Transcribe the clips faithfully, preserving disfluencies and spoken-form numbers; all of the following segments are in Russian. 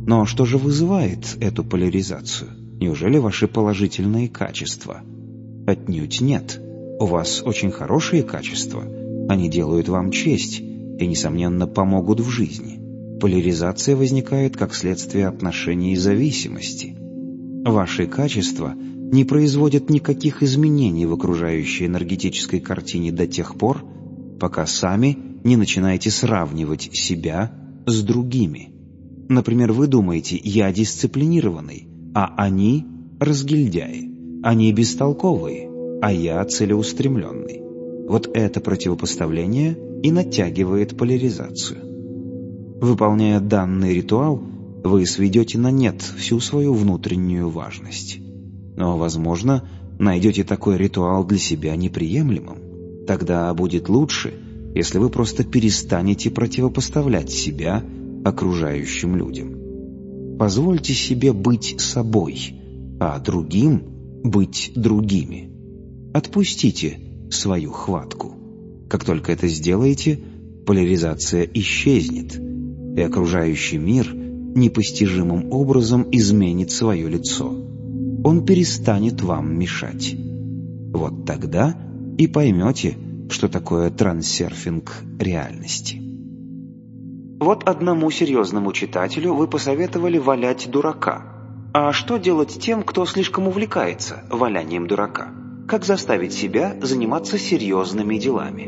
Но что же вызывает эту поляризацию? Неужели ваши положительные качества? Отнюдь нет. У вас очень хорошие качества. Они делают вам честь и, несомненно, помогут в жизни. Поляризация возникает как следствие отношений и зависимости. Ваши качества не производят никаких изменений в окружающей энергетической картине до тех пор, пока сами не начинаете сравнивать себя с другими. Например, вы думаете: «Я дисциплинированный», а они разгильдяи. Они бестолковые, а я целеустремленный. Вот это противопоставление и натягивает поляризацию. Выполняя данный ритуал, вы сведете на нет всю свою внутреннюю важность. Но, возможно, найдете такой ритуал для себя неприемлемым. Тогда будет лучше, если вы просто перестанете противопоставлять себя окружающим людям. Позвольте себе быть собой, а другим быть другими. Отпустите свою хватку. Как только это сделаете, поляризация исчезнет, и окружающий мир непостижимым образом изменит свое лицо. Он перестанет вам мешать. Вот тогда и поймете, что такое трансерфинг реальности. Вот одному серьезному читателю вы посоветовали валять дурака. А что делать тем, кто слишком увлекается валянием дурака? Как заставить себя заниматься серьезными делами?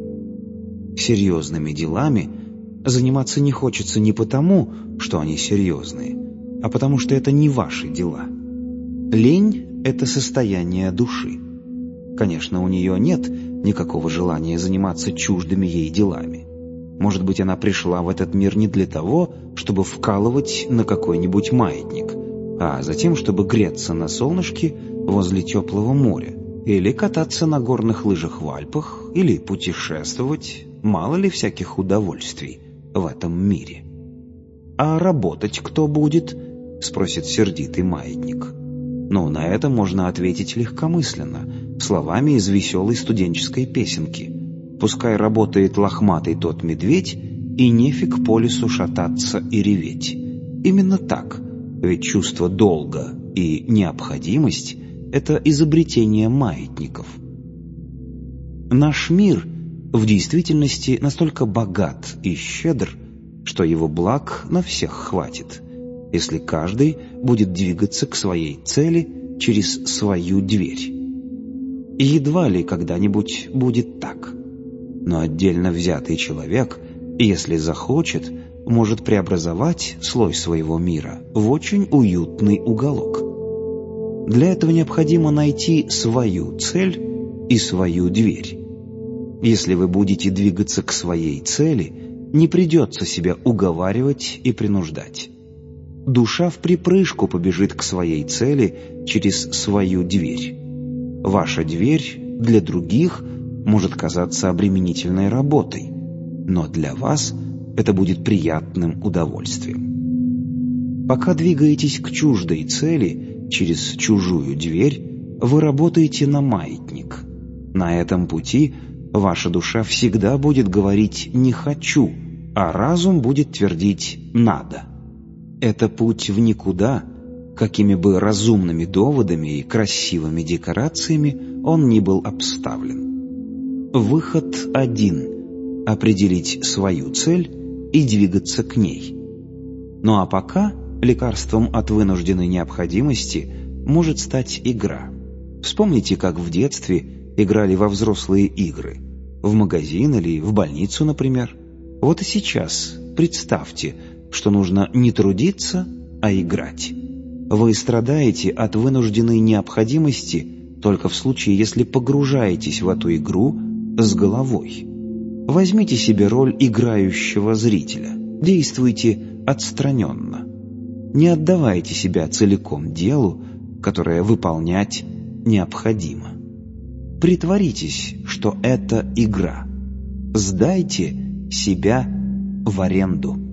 Серьезными делами заниматься не хочется не потому, что они серьезные, а потому что это не ваши дела. Лень – это состояние души. Конечно, у нее нет никакого желания заниматься чуждыми ей делами. Может быть, она пришла в этот мир не для того, чтобы вкалывать на какой-нибудь маятник, а затем, чтобы греться на солнышке возле теплого моря, или кататься на горных лыжах в Альпах, или путешествовать, мало ли всяких удовольствий в этом мире. «А работать кто будет?» — спросит сердитый маятник. Ну, на это можно ответить легкомысленно, словами из веселой студенческой песенки. «Пускай работает лохматый тот медведь, и нефиг по лесу шататься и реветь». Именно так, ведь чувство долга и необходимость — это изобретение маятников. Наш мир в действительности настолько богат и щедр, что его благ на всех хватит, если каждый будет двигаться к своей цели через свою дверь. И едва ли когда-нибудь будет так. Но отдельно взятый человек, если захочет, может преобразовать слой своего мира в очень уютный уголок. Для этого необходимо найти свою цель и свою дверь. Если вы будете двигаться к своей цели, не придется себя уговаривать и принуждать. Душа вприпрыжку побежит к своей цели через свою дверь. Ваша дверь для других может казаться обременительной работой, но для вас это будет приятным удовольствием. Пока двигаетесь к чуждой цели через чужую дверь, вы работаете на маятник. На этом пути ваша душа всегда будет говорить «не хочу», а разум будет твердить «надо». Это путь в никуда, какими бы разумными доводами и красивыми декорациями он ни был обставлен. Выход один – определить свою цель и двигаться к ней. Ну а пока лекарством от вынужденной необходимости может стать игра. Вспомните, как в детстве играли во взрослые игры. В магазин или в больницу, например. Вот и сейчас представьте, что нужно не трудиться, а играть. Вы страдаете от вынужденной необходимости только в случае, если погружаетесь в эту игру с головой. Возьмите себе роль играющего зрителя. Действуйте отстраненно. Не отдавайте себя целиком делу, которое выполнять необходимо. Притворитесь, что это игра. Сдайте себя в аренду.